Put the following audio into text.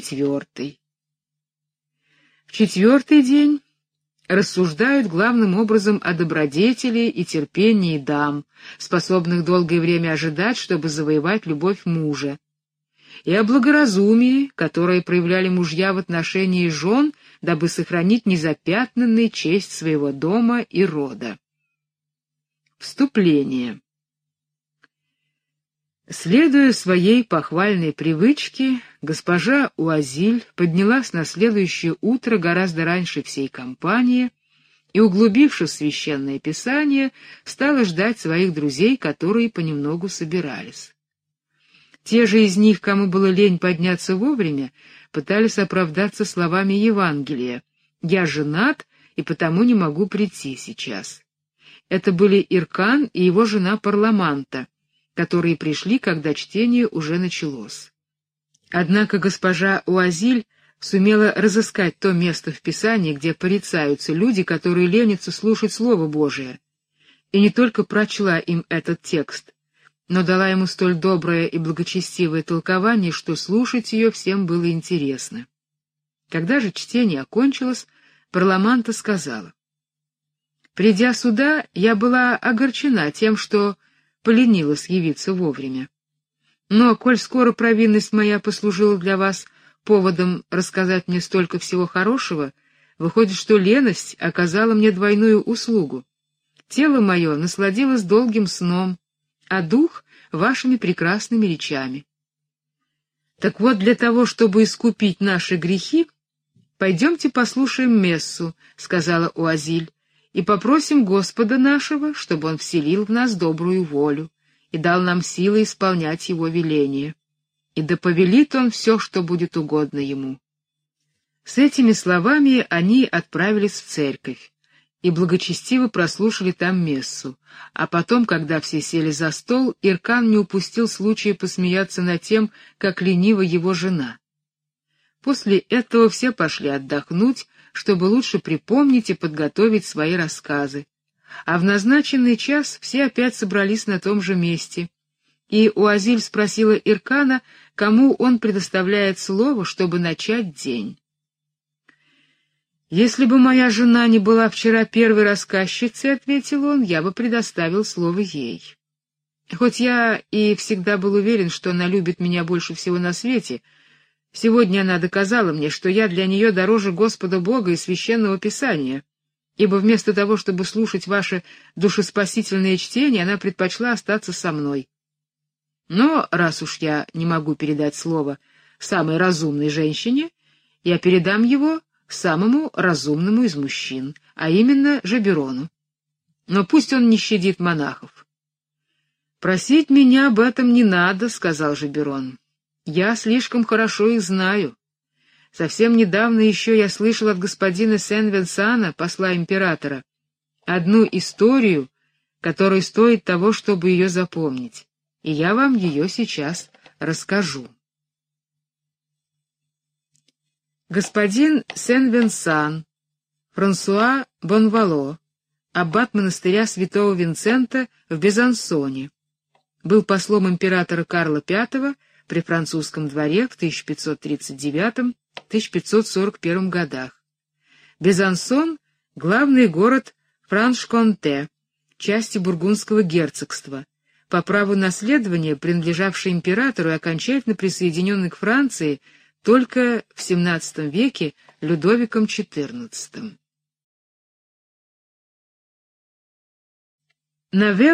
четвертый. В четвертый день рассуждают главным образом о добродетели и терпении дам, способных долгое время ожидать, чтобы завоевать любовь мужа, и о благоразумии, которое проявляли мужья в отношении жен, дабы сохранить незапятнанной честь своего дома и рода. Вступление. Следуя своей похвальной привычке, госпожа Уазиль поднялась на следующее утро гораздо раньше всей компании и, углубившись в священное писание, стала ждать своих друзей, которые понемногу собирались. Те же из них, кому было лень подняться вовремя, пытались оправдаться словами Евангелия: «Я женат, и потому не могу прийти сейчас». Это были Иркан и его жена Парламанта, которые пришли, когда чтение уже началось. Однако госпожа Уазиль сумела разыскать то место в Писании, где порицаются люди, которые ленятся слушать Слово Божие, и не только прочла им этот текст, но дала ему столь доброе и благочестивое толкование, что слушать ее всем было интересно. Когда же чтение окончилось, Парламанта сказала: «Придя сюда, я была огорчена тем, что поленилась явиться вовремя. Но, коль скоро провинность моя послужила для вас поводом рассказать мне столько всего хорошего, выходит, что леность оказала мне двойную услугу. Тело мое насладилось долгим сном, а дух — вашими прекрасными речами. Так вот, для того, чтобы искупить наши грехи, пойдемте послушаем мессу, — сказала Уазиль, — и попросим Господа нашего, чтобы Он вселил в нас добрую волю и дал нам силы исполнять Его веление. И да повелит Он все, что будет угодно Ему». С этими словами они отправились в церковь и благочестиво прослушали там мессу, а потом, когда все сели за стол, Иркан не упустил случая посмеяться над тем, как ленива его жена. После этого все пошли отдохнуть, чтобы лучше припомнить и подготовить свои рассказы, а в назначенный час все опять собрались на том же месте, и Уазиль спросила Иркана, кому он предоставляет слово, чтобы начать день. «Если бы моя жена не была вчера первой рассказчицей, — ответил он, — я бы предоставил слово ей. Хоть я и всегда был уверен, что она любит меня больше всего на свете, сегодня она доказала мне, что я для нее дороже Господа Бога и Священного Писания, ибо вместо того, чтобы слушать ваше душеспасительное чтение, она предпочла остаться со мной. Но раз уж я не могу передать слово самой разумной женщине, я передам его самому разумному из мужчин, а именно Жаберону. Но пусть он не щадит монахов». «Просить меня об этом не надо, — сказал Жаберон. Я слишком хорошо их знаю. Совсем недавно еще я слышал от господина Сен-Венсана, посла императора, одну историю, которая стоит того, чтобы ее запомнить, и я вам ее сейчас расскажу». Господин Сен-Венсан, Франсуа Бонвало, аббат монастыря святого Винсента в Безансоне, был послом императора Карла V при французском дворе в 1539-1541 годах. Безансон — главный город Франш-Конте, части бургундского герцогства, по праву наследования принадлежавший императору и окончательно присоединенный к Франции только в XVII веке Людовиком XIV.